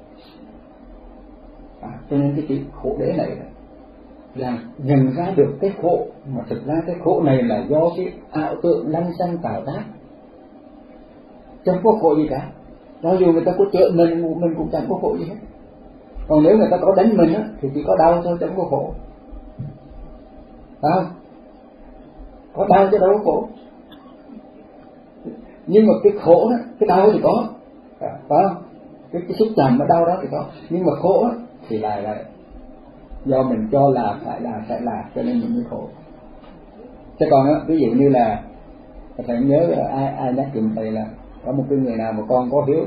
S1: À, cho nên cái chữ khổ đế này là nhận ra được cái khổ, mà thực ra cái khổ này là do cái ảo tượng lăng xăng tạo tác, chẳng có khổ gì cả. Cho dù người ta có chữa mình, mình cũng chẳng có khổ gì hết. Còn nếu người ta có đánh mình á, thì chỉ có đau thôi, chẳng có khổ. Phải không? Có đau chứ đâu có khổ. Nhưng mà cái khổ đó, cái đau thì có, phải không? Cái, cái xúc chạm mà đau đó thì có. Nhưng mà khổ á, thì lại là do mình cho là phải là sẽ là, cho nên mình mới khổ. Thế còn á, ví dụ như là thầy nhớ là ai ai nhắc chuyện thầy là có một cái người nào mà con có hiếu đó,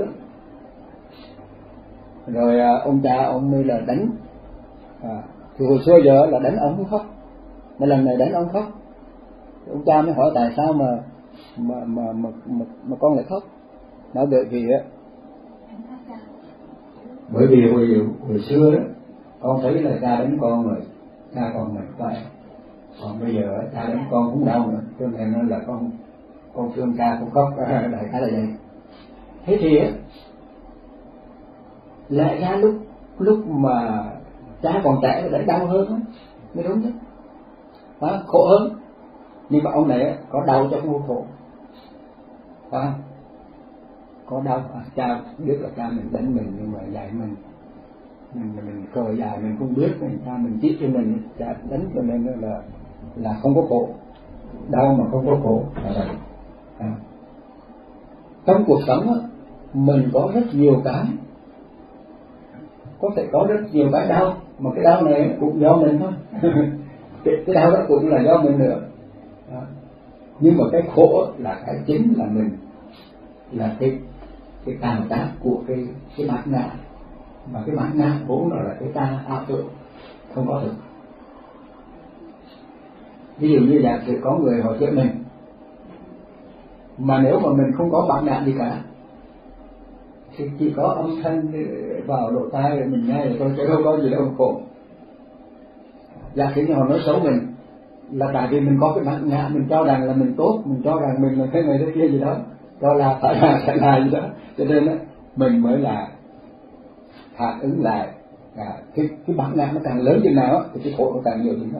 S1: rồi ông cha ông mới là đánh, à, thì hồi xưa giờ là đánh ông khóc, mà lần này đánh ông khóc, ông cha mới hỏi tại sao mà mà mà mà mà, mà con lại khóc. Nói bởi vì á, bởi vì hồi hồi xưa đó con thấy là cha đánh con rồi cha con mình phải, còn bây giờ cha đánh con cũng đau nữa, cho nên nó là con con thương cha cũng khóc. Đại khái là vậy. Thế thì á, lại ra lúc lúc mà cha còn trẻ lại đau hơn đó, mới đúng chứ, đó, khổ hơn. Nhưng mà ông này có đau cho không khổ, phải không? Có đau, à, cha biết là cha mình đánh mình, nhưng mà dạy mình mình mình cờ dài mình không biết, mình cha mình chỉ cho mình, cha đánh cho nên là là không có khổ, đau mà không có khổ là vậy. À. Trong cuộc sống á, mình có rất nhiều cái, có thể có rất nhiều cái đau, mà cái đau này cũng do mình thôi. cái, cái đau đó cũng là do mình nữa. Đó. Nhưng mà cái khổ là cái chính là mình, là cái cái tàn tác của cái cái bản ngã, mà cái bản ngã vốn là cái ta ảo tưởng không có thực. Ví dụ như giả sử có người họ chữa mình, mà nếu mà mình không có bản ngã gì cả thì chỉ có âm thanh vào lỗ tai rồi mình nghe rồi thôi, chứ không có gì đâu khổ. Giả sử như họ nói xấu mình là tại vì mình có cái bản ngã, mình cho rằng là mình tốt, mình cho rằng mình là thế này thế kia gì đó, cho là phải là phải là gì đó, cho nên đó, mình mới là phản ứng lại. À, cái cái bản ngã nó càng lớn chừng nào thì cái khổ nó càng nhiều chừng đó.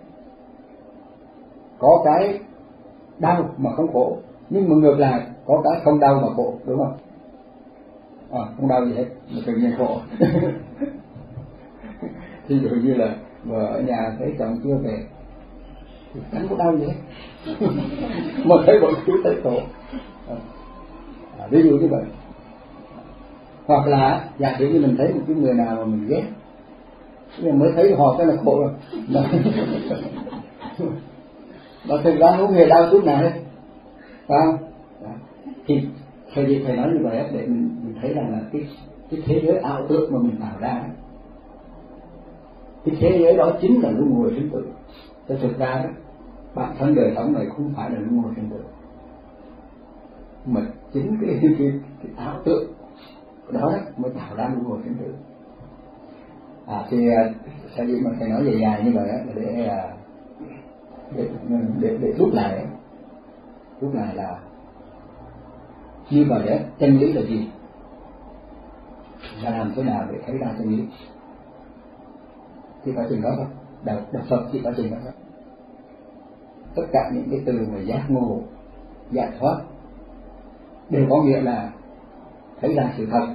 S1: Có cái đau mà không khổ, nhưng mà ngược lại có cái không đau mà khổ, đúng không? À, không đau gì hết mà tự nhiên khổ. Ví dụ như là vợ ở nhà thấy chồng chưa về thì chẳng có đau gì hết. Mà thấy mọi thứ thấy khổ. À, ví dụ như vậy. Hoặc là giả sử như mình thấy một cái người nào mà mình ghét, nhưng mới thấy họ cái là khổ rồi. Mà thực ra không hề đau chút nào hết, phải không? Thì thầy gì thầy nói như vậy để mình, mình thấy rằng là cái cái thế giới ảo tưởng mà mình tạo ra, cái thế giới đó chính là luân hồi sinh tử. Thế thực ra đó, bản thân đời sống này không phải là luân hồi sinh tử, mà chính cái cái, cái, cái ảo tưởng đó, đó mới tạo ra luân hồi sinh tử. À thì sao gì mà thầy nói dài dài như vậy đó, để để để để rút lại, rút lại là như vậy đó. Chân lý là gì? Là làm thế nào để thấy ra chân lý? Chỉ có chừng đó thôi. Đọc, đọc Phật chỉ có chừng đó thôi. Tất cả những cái từ mà giác ngộ, giải thoát đều có nghĩa là thấy ra sự thật.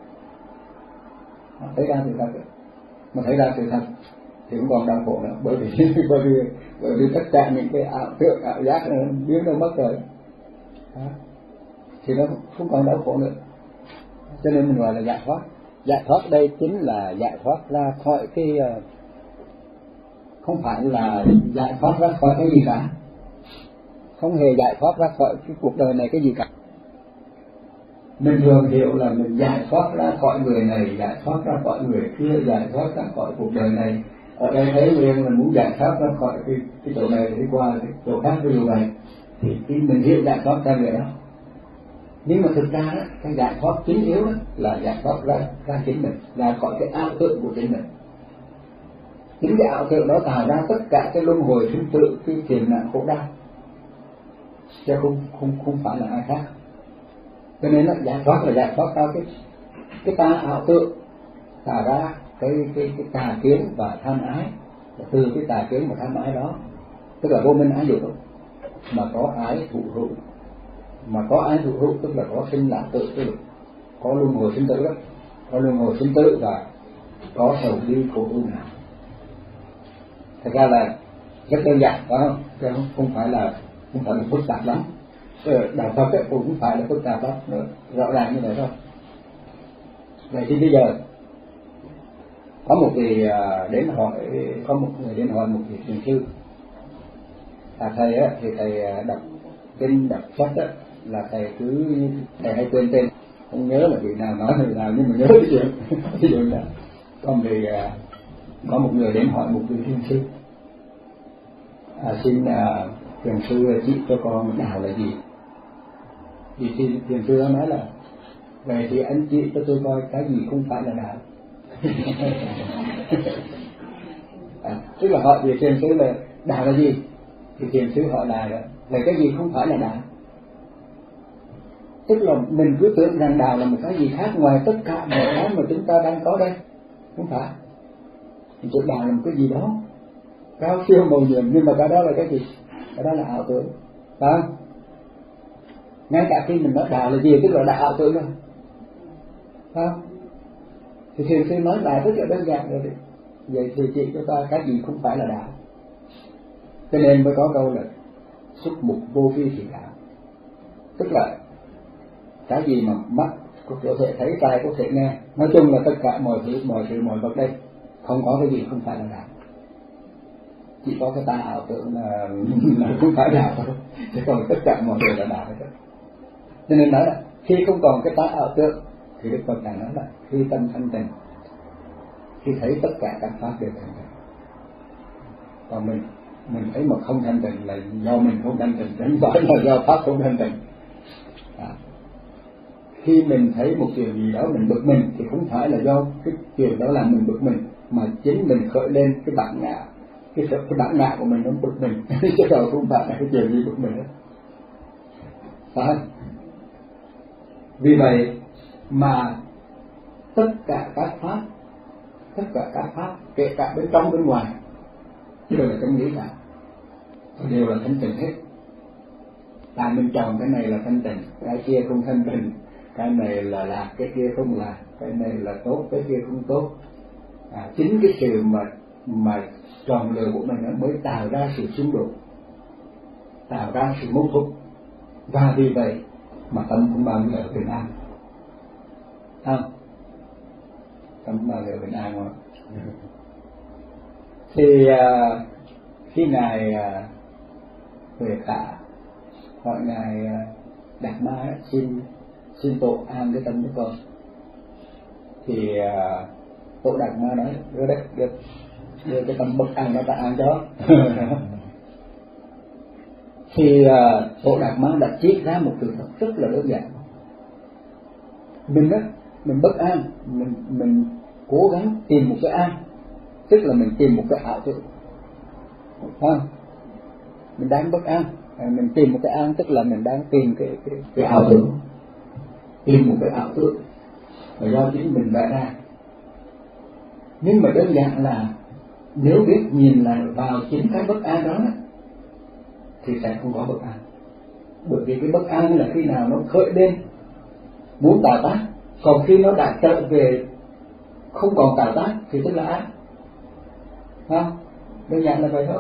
S1: Thấy ra sự thật, mà thấy ra sự thật thì cũng còn đau khổ nữa, bởi vì bởi vì bởi vì tất cả những cái ảo tưởng ảo giác biến đâu mất rồi. Đó. Thì nó không còn đau khổ nữa, cho nên mình gọi là giải thoát. Giải thoát đây chính là giải thoát ra khỏi cái, không phải là giải thoát ra khỏi cái gì cả, không hề giải thoát ra khỏi cái cuộc đời này cái gì cả. Mình thường hiểu là mình giải thoát ra khỏi người này, giải thoát ra khỏi người kia, giải thoát ra khỏi cuộc đời này. Ở đây thấy liền là muốn giải thoát ra khỏi cái, cái chỗ này đi qua cái chỗ khác, ví dụ vậy thì khi mình hiểu giải thoát ra người đó. Nhưng mà thực ra đó, cái giải thoát chính yếu đó là giải thoát ra, ra chính mình, ra khỏi cái ảo tưởng của chính mình. Chính cái ảo tưởng đó tạo ra tất cả cái luân hồi sinh tử, cái phiền não khổ đau, chứ không không không phải là ai khác. Cho nên là giải thoát là giải thoát ra cái cái ta ảo tưởng, tạo ra cái cái cái tà kiến và tham ái. Từ cái tà kiến và tham ái đó, tức là vô minh ái dục, mà có ái thụ hữu, mà có ái thụ hữu tức là có sinh lão tử, tức là có luân hồi sinh tử đó, có luân hồi sinh tử và có sầu bi khổ ưu nào. Thật ra là rất đơn giản, phải không? Chứ không, không phải là không phải là phức tạp lắm. Đạo Phật ấy cũng không phải là phức tạp lắm, rõ ràng như vậy thôi. Vậy thì bây giờ có một vị đến hỏi, có một người đến hỏi một vị thiền sư. À, thầy á thì thầy đọc kinh đọc sách á là thầy cứ thầy hay quên tên, không nhớ là vị nào nói người nào, nhưng mà nhớ cái chuyện ví dụ là còn vì có một người đến hỏi một vị thiền sư, à, xin à, thiền sư chỉ cho con đạo là gì. Vì thì thiền sư đó nói là vậy thì anh chị cho tôi coi cái gì không phải là đạo. À, tức là hỏi về thiền sư là đạo là gì, thì thiền sư hỏi lại là vậy cái gì không phải là đạo. Tức là mình cứ tưởng rằng đạo là một cái gì khác ngoài tất cả mọi cái mà chúng ta đang có đây, không phải. Thì chỗ đạo là một cái gì đó cao siêu màu nhiệm, nhưng mà cái đó là cái gì? Cái đó là ảo tưởng, phải không? Ngay cả khi mình nói đạo là gì tức là đạo ảo tưởng thôi, phải không? Thì thiền sư nói lại rất là đơn giản rồi. Vậy thì chị cho ta cái gì không phải là đạo. Cho nên mới có câu là xuất mục vô vi thì đạo, tức là cái gì mà mắt có thể thấy, tai có thể nghe, nói chung là tất cả mọi thứ, mọi sự, mọi vật đây không có cái gì không phải là đạo. chỉ có cái ta ảo tưởng là, là không phải đạo thôi, chứ còn tất cả mọi người là đạo hết. Cho nên nói là khi không còn cái ta ảo tưởng thì Đức Phật Ngài nói là khi tâm thanh tịnh, khi thấy tất cả các pháp đều thanh tịnh. Còn mình mình thấy mà không thanh tịnh là do mình không thanh tịnh, không phải là do pháp không thanh tịnh. À. Khi mình thấy một chuyện gì đó mình bực mình thì không phải là do cái chuyện đó làm mình bực mình, mà chính mình khởi lên cái bản ngã, cái cái bản ngã của mình nó bực mình, chứ đâu không phải là cái chuyện gì bực mình đó. Phải. Vì vậy mà tất cả các pháp, tất cả các pháp kể cả bên trong bên ngoài đều là trong lý cả, đều là thanh tịnh hết. Tại mình chọn cái này là thanh tịnh, cái kia không thanh tịnh, cái này là lạc, cái kia không lạc, cái này là tốt, cái kia không tốt. À, chính cái sự mà mà chọn lựa của mình nó mới tạo ra sự xung đột, tạo ra sự mâu thuẫn, và vì vậy mà tâm không bao giờ bình an. Không? Tâm không bao giờ bình an mà. Thì à, khi ngài à, Huệ Khả hỏi ngài à, Đạt Ma xin xin tổ an cái tâm của con, thì à, tổ Đạt Ma nói đưa đất đưa, đưa cái tâm bất an nó ta an cho. Thì à, tổ Đạt Ma đã chỉ ra một sự thật rất là đơn giản. Mình á, mình bất an, mình mình cố gắng tìm một cái an, tức là mình tìm một cái ảo tưởng, không? Mình đang bất an, mình tìm một cái an, tức là mình đang tìm cái cái, cái ảo tưởng, tìm một cái ảo tưởng là do chính mình vẽ ra. Nhưng mà đơn giản là nếu biết nhìn lại vào chính cái bất an đó thì sẽ không có bất an. Bởi vì cái bất an là khi nào nó khởi lên muốn tạo tác, còn khi nó đã trở về không còn tạo tác thì tức là an. Không? Đơn giản là vậy thôi.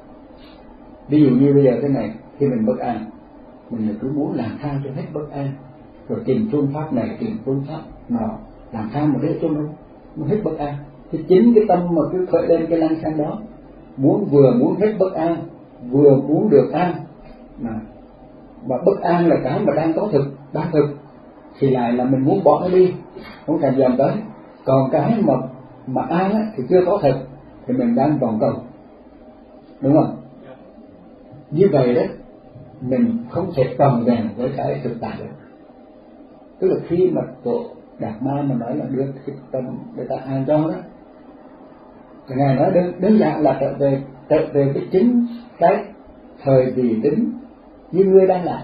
S1: Ví dụ như bây giờ thế này, khi mình bất an, mình cứ muốn làm sao cho hết bất an, rồi tìm phương pháp này, tìm phương pháp nọ, làm sao mà để cho nó, nó hết bất an. Thì chính cái tâm mà cứ khởi lên cái lăng xăng đó, muốn vừa muốn hết bất an, vừa muốn được an, mà, mà bất an là cái mà đang có thực, đang thực, thì lại là mình muốn bỏ nó đi, không thèm dòm tới. Còn cái mà mà an á, thì chưa có thực, thì mình đang vòng cầu, đúng không? Như vậy đó, mình không thể tròn vẹn với cái thực tại được. Tức là khi mà tổ Đạt Ma mà nói là đưa cái tâm để ta an cho đó, thì ngài nói đơn, đơn giản là trở về trở về cái chính cái thời vị tính như ngươi đang làm,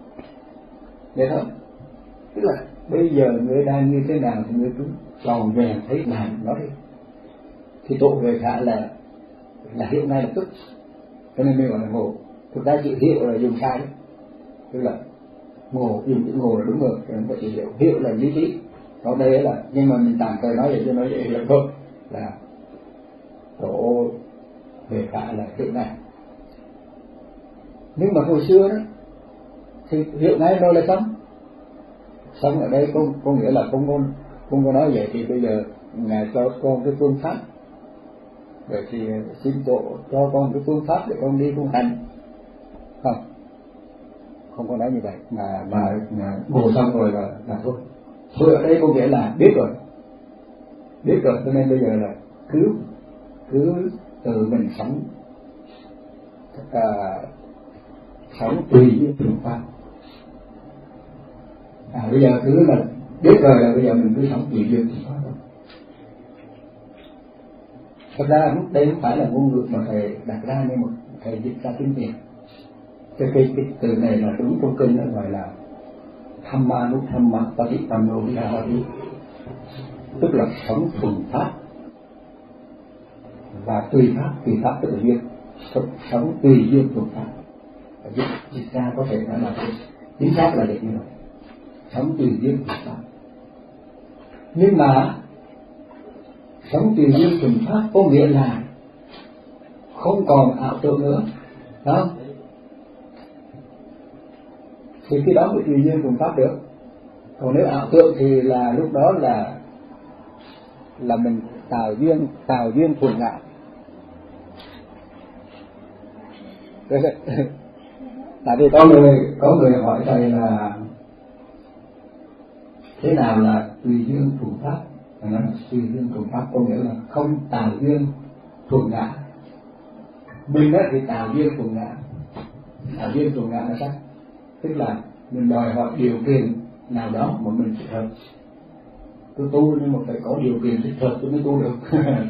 S1: vậy thôi. Tức là bây giờ ngươi đang như thế nào thì ngươi cứ tròn vẹn thấy làm nó đi. Thì tổ Huệ Khả là là hiểu ngay lập tức, cho nên mình gọi là ngộ. Thực ra chữ hiểu là dùng sai, tức là ngộ, dùng chữ ngộ là đúng rồi, không phải chữ hiểu. Hiểu là lý trí, đó đây là, nhưng mà mình tạm thời nói vậy cho nói vậy là thôi, là tổ Huệ Khả là hiểu ngay. Nhưng mà hồi xưa đó thì hiểu ngay rồi là xong. Xong ở đây có, có nghĩa là không có không có nói vậy, thì bây giờ ngài cho con cái phương pháp, vậy thì xin tổ cho con cái phương pháp để con đi tu hành. Không, không có nói như vậy, mà mà, mà ngồi xong rồi là, là thôi. Thôi ở đây có nghĩa là biết rồi, biết rồi, cho nên bây giờ là cứ cứ tự mình sống, à, sống tùy với phương pháp. À, bây giờ cứ là biết rồi là bây giờ mình cứ sống tùy với phương pháp thôi. Thật ra đây không phải là ngôn ngữ mà thầy đặt ra, nhưng mà thầy dịch ra tiếng Việt. Cái, cái, cái từ này là đúng trong kinh, nó gọi là Thamma nút Thamma Patipano Vihārati, tức là sống thuần pháp và tùy pháp, tùy pháp tức là duyên, sống tùy duyên thuần pháp. Dịch, dịch ra có thể nói là chính xác là vậy như vậy, sống tùy duyên thuần pháp. Nhưng mà sống tùy duyên thuần pháp có nghĩa là không còn ảo tưởng nữa, phải không? Thì khi đó mới tùy duyên thuần pháp được. Còn nếu ảo tưởng thì là lúc đó là là mình tạo duyên tạo duyên thuần ngã. Tại vì có người có người hỏi thầy là thế nào là tùy duyên thuận pháp. Nó là tùy duyên thuận pháp có nghĩa là không tạo duyên thuận ngã. Mình đó thì tạo duyên thuận ngã. Tạo duyên thuận ngã là sao? Tức là mình đòi hỏi điều kiện nào đó mà mình thích hợp. Tôi tu nhưng mà phải có điều kiện thích hợp tôi mới tu được.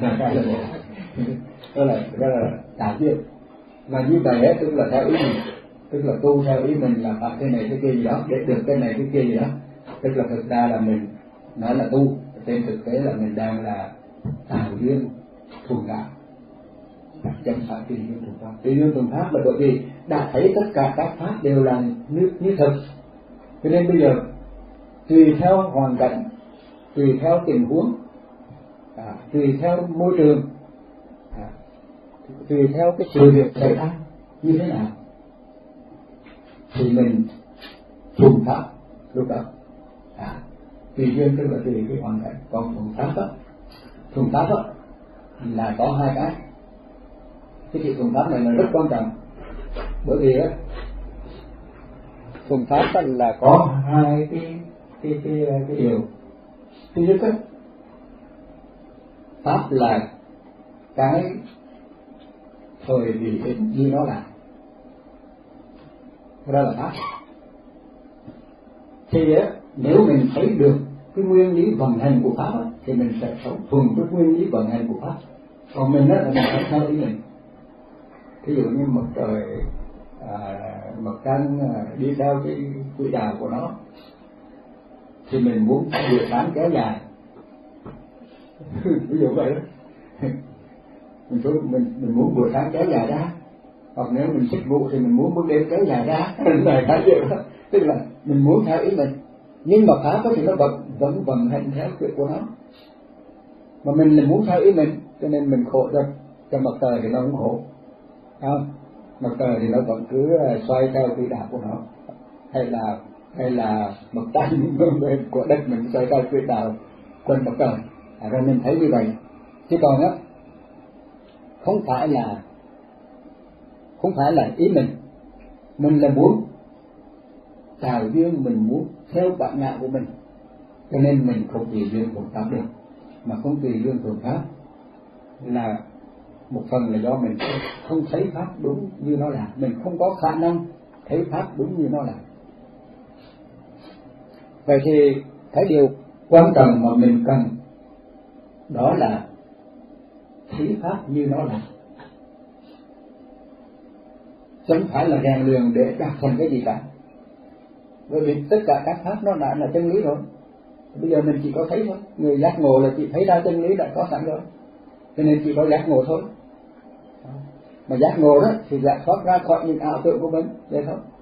S1: Đó là đó là tạo duyên. Và như vậy ấy, tức là theo ý mình, tức là tu theo ý mình là phải cái này cái kia gì đó để được cái này cái kia gì đó. Tức là thực ra là mình nói là tu, trên thực tế là mình đang là tạo duyên thuận ngã, chẳng phải tùy duyên thuận pháp. Tùy duyên thuận pháp là bởi vì đã thấy tất cả các pháp đều là như như thực, cho nên bây giờ tùy theo hoàn cảnh, tùy theo tình huống, à, tùy theo môi trường, à, tùy theo cái sự việc xảy ra như thế nào thì mình thuận pháp lúc đó. À, tùy duyên tức là tùy cái hoàn cảnh. Còn thuận pháp đó, thuận pháp đó là có hai cái. Cái chuyện thuận pháp này là rất quan trọng, bởi vì á thuận pháp đó là có hai cái cái cái cái điều. Thứ nhất á, pháp là cái thời vị định như nó là, đó là pháp. Thì á, nếu mình thấy được cái nguyên lý vận hành của pháp á, thì mình sẽ sống thuần với nguyên lý vận hành của pháp. Còn mình á là mình phải theo ý mình. Ví dụ như mặt trời, à, mặt trăng à, đi theo cái quỹ đạo của nó, thì mình muốn buổi sáng kéo dài. Ví dụ vậy đó. Mình, mình, mình muốn buổi sáng kéo dài ra, hoặc nếu mình thích ngủ thì mình muốn buổi đêm kéo dài ra. Là cái gì đó. Tức là mình muốn theo ý mình, nhưng mà pháp thì nó vẫn vẫn vận hành theo chuyện của nó. Mà mình là muốn theo ý mình, cho nên mình khổ cho cho mặt trời thì nó không khổ, không? Mặt trời thì nó vẫn cứ xoay theo quỹ đạo của nó, hay là hay là mặt trăng của đất mình xoay theo quỹ đạo quanh mặt trời. À, rồi mình thấy như vậy. Chứ còn á, không phải là không phải là ý mình, mình là muốn tạo duyên, mình muốn theo bản ngã của mình, cho nên mình không tùy duyên thuận pháp được. Mà không tùy duyên thuận pháp là một phần là do mình không thấy pháp đúng như nó là, mình không có khả năng thấy pháp đúng như nó là. Vậy thì cái điều quan trọng mà mình cần đó là thấy pháp như nó là, chẳng phải là rèn luyện để đạt thành cái gì cả. Bởi vì tất cả các pháp nó đã là chân lý rồi. Bây giờ mình chỉ có thấy thôi. Người giác ngộ là chỉ thấy ra chân lý đã có sẵn rồi, cho nên chỉ có giác ngộ thôi. Mà giác ngộ đó thì giải thoát ra khỏi những ảo tưởng của mình, vậy thôi.